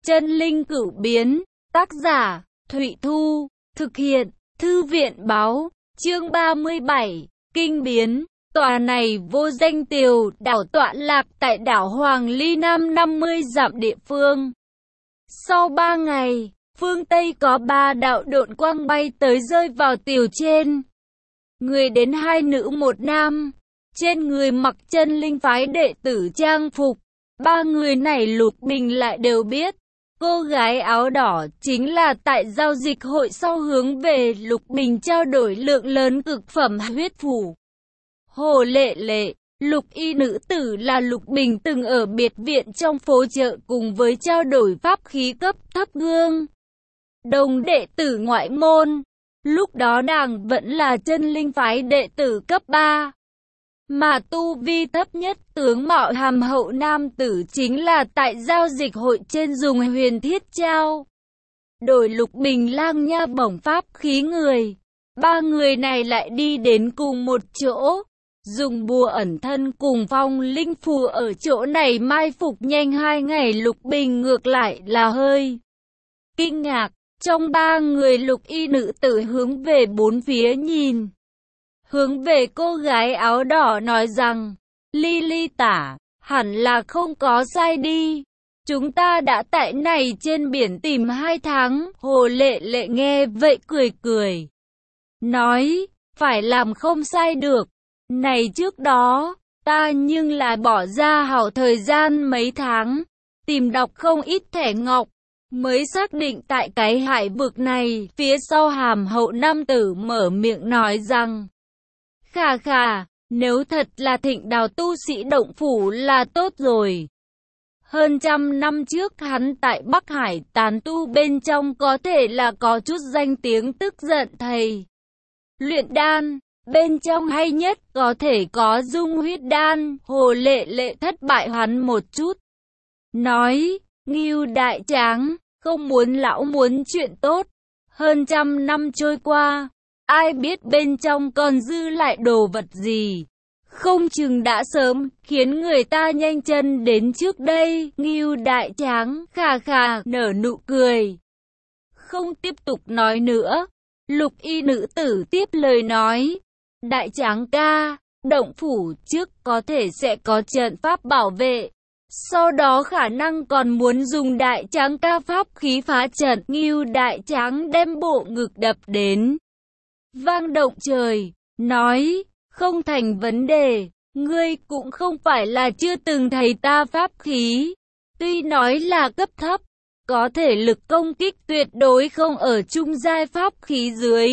Chân linh cửu biến, tác giả, Thụy Thu, thực hiện, Thư viện báo, chương 37, kinh biến. Tòa này vô danh tiều đảo tọa lạc tại đảo Hoàng Ly Nam 50 dặm địa phương. Sau 3 ngày, phương Tây có 3 đạo độn quang bay tới rơi vào tiều trên. Người đến 2 nữ 1 nam, trên người mặc chân linh phái đệ tử trang phục. 3 người này Lục Bình lại đều biết. Cô gái áo đỏ chính là tại giao dịch hội sau hướng về Lục Bình trao đổi lượng lớn cực phẩm huyết phủ. Hồ Lệ Lệ, lục y nữ tử là Lục Bình từng ở biệt viện trong phố chợ cùng với trao đổi pháp khí cấp thấp gương. Đồng đệ tử ngoại môn, lúc đó nàng vẫn là chân linh phái đệ tử cấp 3. Mà tu vi thấp nhất tướng mạo hàm hậu nam tử chính là tại giao dịch hội trên dùng huyền thiết trao đổi Lục Bình lang nha bổng pháp khí người. 3 người này lại đi đến cùng một chỗ, dùng bùa ẩn thân cùng phong linh phù ở chỗ này mai phục nhanh 2 ngày. Lục Bình ngược lại là hơi kinh ngạc. Trong 3 người lục y nữ tử hướng về 4 phía nhìn, hướng về cô gái áo đỏ nói rằng, Ly tả, hẳn là không có sai đi. Chúng ta đã tại này trên biển tìm 2 tháng. Hồ Lệ Lệ nghe vậy cười cười, nói, phải làm không sai được. Này trước đó, ta nhưng là bỏ ra hảo thời gian mấy tháng, tìm đọc không ít thẻ ngọc, mới xác định tại cái hải vực này. Phía sau hàm hậu nam tử mở miệng nói rằng, khà, nếu thật là Thịnh Đào tu sĩ động phủ là tốt rồi. Hơn 100 năm trước hắn tại Bắc Hải tán tu bên trong có thể là có chút danh tiếng, tức giận thầy luyện đan, bên trong hay nhất có thể có dung huyết đan. Hồ Lệ Lệ thất bại hắn một chút, nói, Ngưu đại tráng, không muốn lão muốn chuyện tốt. Hơn 100 năm trôi qua, ai biết bên trong còn dư lại đồ vật gì, không chừng đã sớm khiến người ta nhanh chân đến trước đây. Ngưu đại tráng khà nở nụ cười, không tiếp tục nói nữa. Lục y nữ tử tiếp lời nói, đại tráng ca, động phủ trước có thể sẽ có trận pháp bảo vệ, sau đó khả năng còn muốn dùng đại tráng ca pháp khí phá trận. Ngưu đại tráng đem bộ ngực đập đến vang động trời, nói, không thành vấn đề, ngươi cũng không phải là chưa từng thấy ta pháp khí, tuy nói là cấp thấp, có thể lực công kích tuyệt đối không ở trung giai pháp khí dưới.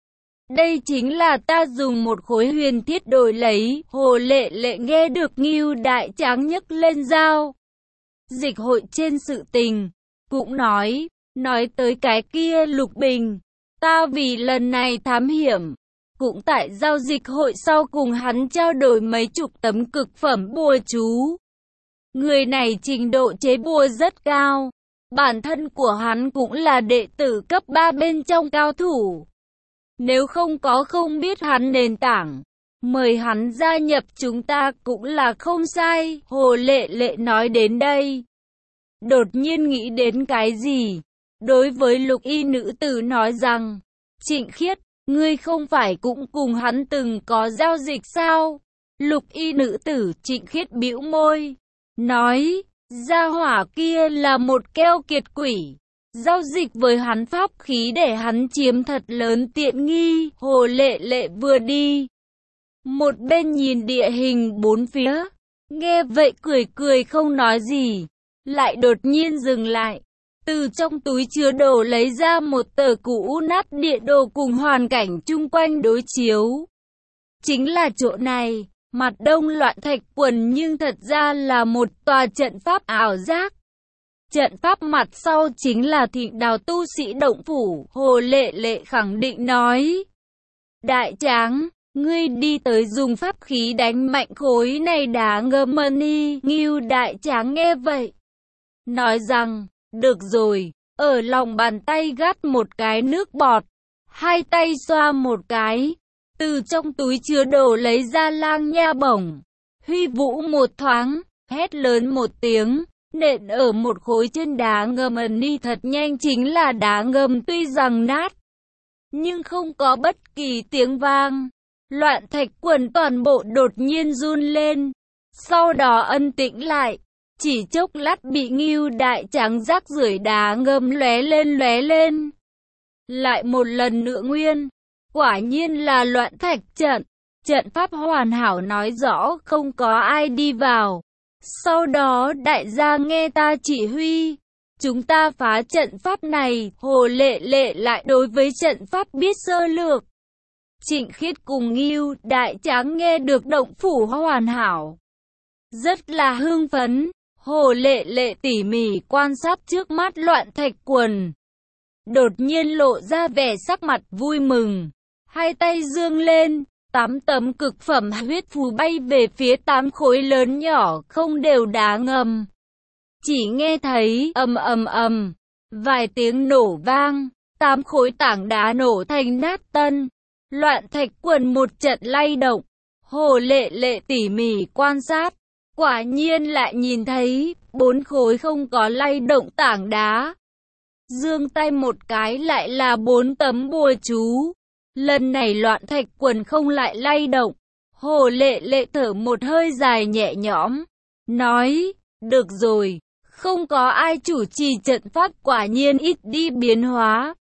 Đây chính là ta dùng một khối huyền thiết đổi lấy. Hồ Lệ Lệ nghe được Ngưu đại tráng nhấc lên giao dịch hội trên sự tình, cũng nói tới cái kia Lục Bình, ta vì lần này thám hiểm, cũng tại giao dịch hội sau cùng hắn trao đổi mấy chục tấm cực phẩm bùa chú. Người này trình độ chế bùa rất cao, bản thân của hắn cũng là đệ tử cấp 3 bên trong cao thủ. Nếu không có không biết hắn nền tảng, mời hắn gia nhập chúng ta cũng là không sai. Hồ Lệ Lệ nói đến đây, đột nhiên nghĩ đến cái gì, đối với lục y nữ tử nói rằng, Trịnh Khiết, ngươi không phải cũng cùng hắn từng có giao dịch sao? Lục y nữ tử Trịnh Khiết bĩu môi, nói, gia hỏa kia là một keo kiệt quỷ, giao dịch với hắn pháp khí để hắn chiếm thật lớn tiện nghi. Hồ Lệ Lệ vừa đi, một bên nhìn địa hình 4 phía, nghe vậy cười không nói gì, lại đột nhiên dừng lại, từ trong túi chứa đồ lấy ra một tờ cũ nát địa đồ cùng hoàn cảnh chung quanh đối chiếu. Chính là chỗ này, mặt đông loạn thạch quần nhưng thật ra là một tòa trận pháp ảo giác. Trận pháp mặt sau chính là Thịnh Đào tu sĩ động phủ. Hồ Lệ Lệ khẳng định nói, đại tráng, ngươi đi tới dùng pháp khí đánh mạnh khối này đá ngâm money. Ngưu đại tráng nghe vậy, nói rằng, được rồi, ở lòng bàn tay gắt một cái nước bọt, 2 tay xoa một cái, từ trong túi chứa đồ lấy ra lang nha bổng, huy vũ một thoáng, hét lớn một tiếng, nện ở một khối chân đá ngầm ẩn đi thật nhanh. Chính là đá ngầm tuy rằng nát, nhưng không có bất kỳ tiếng vang. Loạn thạch quần toàn bộ đột nhiên run lên, sau đó ân tĩnh lại. Chỉ chốc lát bị Ngưu Đại Tráng rác rưởi đá ngầm lóe lên. Lại một lần nữa nguyên. Quả nhiên là loạn thạch trận. Trận pháp hoàn hảo nói rõ không có ai đi vào. Sau đó đại gia nghe ta chỉ huy. Chúng ta phá trận pháp này. Hồ Lệ Lệ lại đối với trận pháp biết sơ lược. Trịnh Khiết cùng Ngưu Đại Tráng nghe được động phủ hoàn hảo, rất là hưng phấn. Hồ Lệ Lệ tỉ mỉ quan sát trước mắt loạn thạch quần, đột nhiên lộ ra vẻ sắc mặt vui mừng, hai tay giương lên, 8 tấm cực phẩm huyết phù bay về phía 8 khối lớn nhỏ không đều đá ngầm. Chỉ nghe thấy ầm, vài tiếng nổ vang, 8 khối tảng đá nổ thành nát tân. Loạn thạch quần một trận lay động. Hồ Lệ Lệ tỉ mỉ quan sát, quả nhiên lại nhìn thấy 4 khối không có lay động tảng đá. Giương tay một cái lại là 4 tấm bùa chú. Lần này loạn thạch quần không lại lay động. Hồ Lệ Lệ thở một hơi dài nhẹ nhõm, nói, được rồi, không có ai chủ trì trận pháp quả nhiên ít đi biến hóa.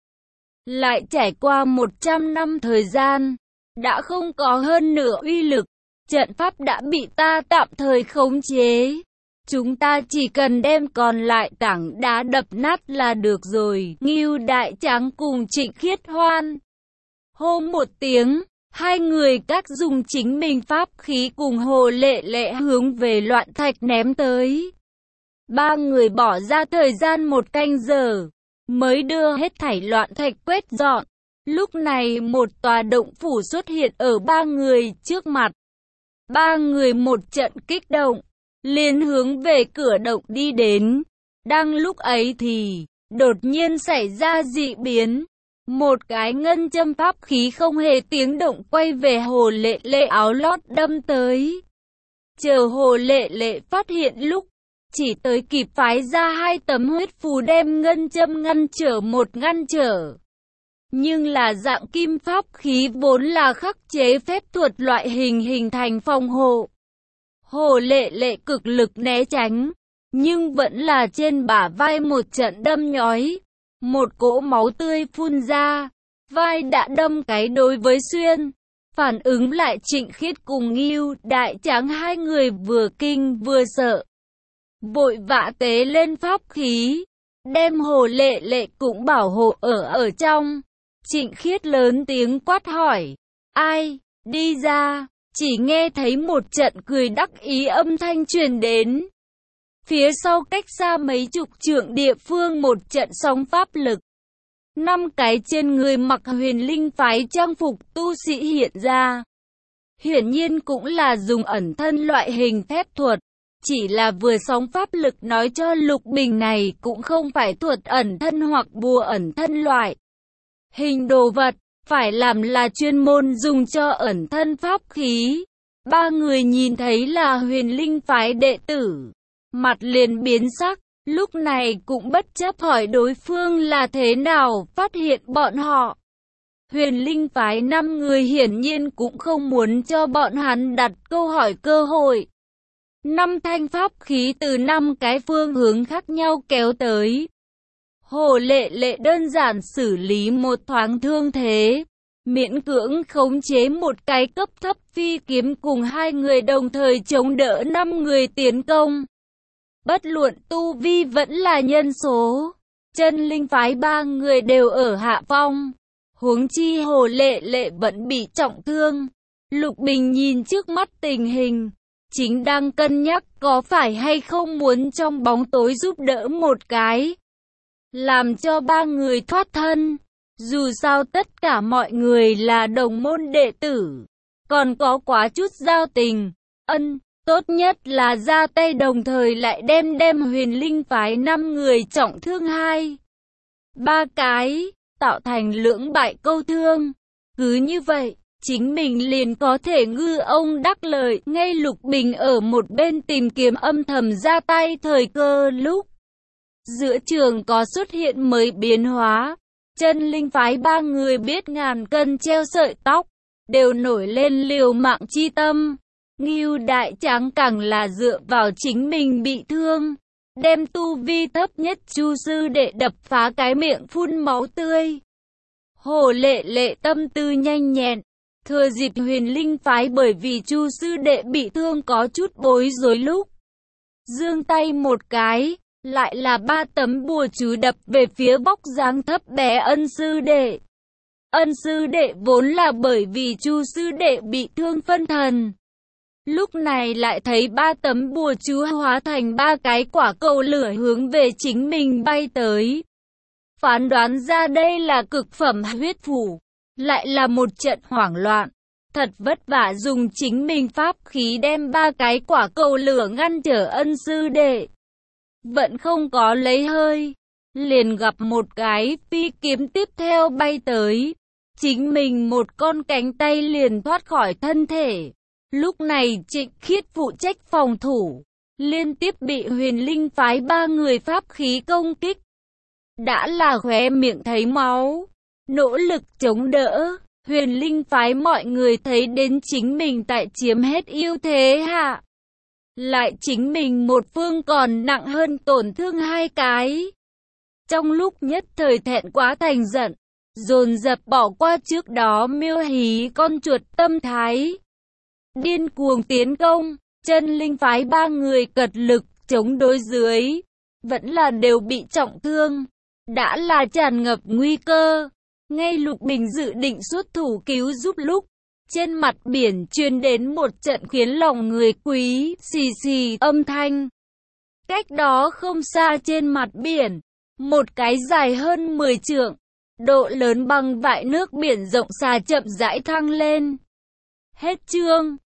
Lại trải qua 100 năm thời gian, đã không có hơn nửa uy lực, trận pháp đã bị ta tạm thời khống chế. Chúng ta chỉ cần đem còn lại tảng đá đập nát là được rồi. Ngưu Đại Tráng cùng Trịnh Khiết hoan hô một tiếng, hai người các dùng chính mình pháp khí cùng Hồ Lệ Lệ hướng về loạn thạch ném tới. Ba người bỏ ra thời gian 1 canh giờ, mới đưa hết thảy loạn thạch quét dọn. Lúc này một tòa động phủ xuất hiện ở ba người trước mặt. Ba người một trận kích động, liền hướng về cửa động đi đến. Đang lúc ấy thì, đột nhiên xảy ra dị biến. Một cái ngân châm pháp khí không hề tiếng động quay về Hồ Lệ Lệ áo lót đâm tới. Chờ Hồ Lệ Lệ phát hiện lúc, chỉ tới kịp phái ra 2 tấm huyết phù đem ngân châm ngăn trở. Nhưng là dạng kim pháp khí vốn là khắc chế phép thuật loại hình thành phòng hộ. Hồ Lệ Lệ cực lực né tránh, nhưng vẫn là trên bả vai một trận đâm nhói. Một cỗ máu tươi phun ra, vai đã đâm cái đối với xuyên. Phản ứng lại Trịnh Khiết cùng Ngưu Đại Tráng, hai người vừa kinh vừa sợ, vội vã tế lên pháp khí, đem Hồ Lệ Lệ cũng bảo hộ ở trong. Trịnh Khiết lớn tiếng quát hỏi, ai, đi ra. Chỉ nghe thấy một trận cười đắc ý âm thanh truyền đến. Phía sau cách xa mấy chục trượng địa phương một trận sóng pháp lực. 5 cái trên người mặc Huyền Linh phái trang phục tu sĩ hiện ra. Hiển nhiên cũng là dùng ẩn thân loại hình phép thuật. Chỉ là vừa sóng pháp lực nói cho Lục Bình này cũng không phải thuật ẩn thân hoặc bùa ẩn thân loại hình đồ vật, phải làm là chuyên môn dùng cho ẩn thân pháp khí. Ba người nhìn thấy là Huyền Linh phái đệ tử, mặt liền biến sắc, lúc này cũng bất chấp hỏi đối phương là thế nào phát hiện bọn họ. Huyền Linh phái 5 người hiển nhiên cũng không muốn cho bọn hắn đặt câu hỏi cơ hội. 5 thanh pháp khí từ 5 cái phương hướng khác nhau kéo tới. Hồ Lệ Lệ đơn giản xử lý một thoáng thương thế, miễn cưỡng khống chế một cái cấp thấp phi kiếm cùng 2 người đồng thời chống đỡ 5 người tiến công. Bất luận tu vi vẫn là nhân số, chân linh phái 3 người đều ở hạ phong. Huống chi Hồ Lệ Lệ vẫn bị trọng thương. Lục Bình nhìn trước mắt tình hình, chính đang cân nhắc có phải hay không muốn trong bóng tối giúp đỡ một cái, làm cho 3 người thoát thân. Dù sao tất cả mọi người là đồng môn đệ tử, còn có quá chút giao tình, tốt nhất là ra tay đồng thời lại đem Huyền Linh phái 5 người trọng thương 2, 3 cái, tạo thành lưỡng bại câu thương. Cứ như vậy, chính mình liền có thể ngư ông đắc lợi. Ngay Lục Bình ở một bên tìm kiếm âm thầm ra tay thời cơ lúc giữa trường có xuất hiện mới biến hóa. Chân linh phái ba người biết ngàn cân treo sợi tóc, đều nổi lên liều mạng chi tâm. Ngưu Đại Tráng càng là dựa vào chính mình bị thương, đem tu vi thấp nhất Chu sư đệ đập phá cái miệng phun máu tươi. Hồ Lệ Lệ tâm tư nhanh nhẹn, thừa dịp Huyền Linh phái bởi vì Chu sư đệ bị thương có chút bối rối lúc giương tay một cái, lại là 3 tấm bùa chú đập về phía vóc dáng thấp bé Ân sư đệ. Ân sư đệ vốn là bởi vì Chu sư đệ bị thương phân thần, lúc này lại thấy 3 tấm bùa chú hóa thành 3 cái quả cầu lửa hướng về chính mình bay tới. Phán đoán ra đây là cực phẩm huyết phủ, lại là một trận hoảng loạn. Thật vất vả dùng chính mình pháp khí đem 3 cái quả cầu lửa ngăn trở Ân sư đệ. Vẫn không có lấy hơi, liền gặp một cái phi kiếm tiếp theo bay tới. Chính mình một con cánh tay liền thoát khỏi thân thể. Lúc này Trịnh Khiết phụ trách phòng thủ, liên tiếp bị Huyền Linh phái 3 người pháp khí công kích. Đã là khóe miệng thấy máu, nỗ lực chống đỡ. Huyền Linh phái mọi người thấy đến chính mình tại chiếm hết ưu thế hạ, lại chính mình một phương còn nặng hơn tổn thương 2 cái. Trong lúc nhất thời thẹn quá thành giận, dồn dập bỏ qua trước đó miêu hí con chuột tâm thái, điên cuồng tiến công. Chân linh phái 3 người cật lực chống đối dưới, vẫn là đều bị trọng thương, đã là tràn ngập nguy cơ. Ngay Lục Bình dự định xuất thủ cứu giúp lúc trên mặt biển truyền đến một trận khiến lòng người quý xì xì âm thanh. Cách đó không xa trên mặt biển, một cái dài hơn 10 trượng, độ lớn bằng vại nước biển rộng xà chậm rãi thăng lên. Hết chương.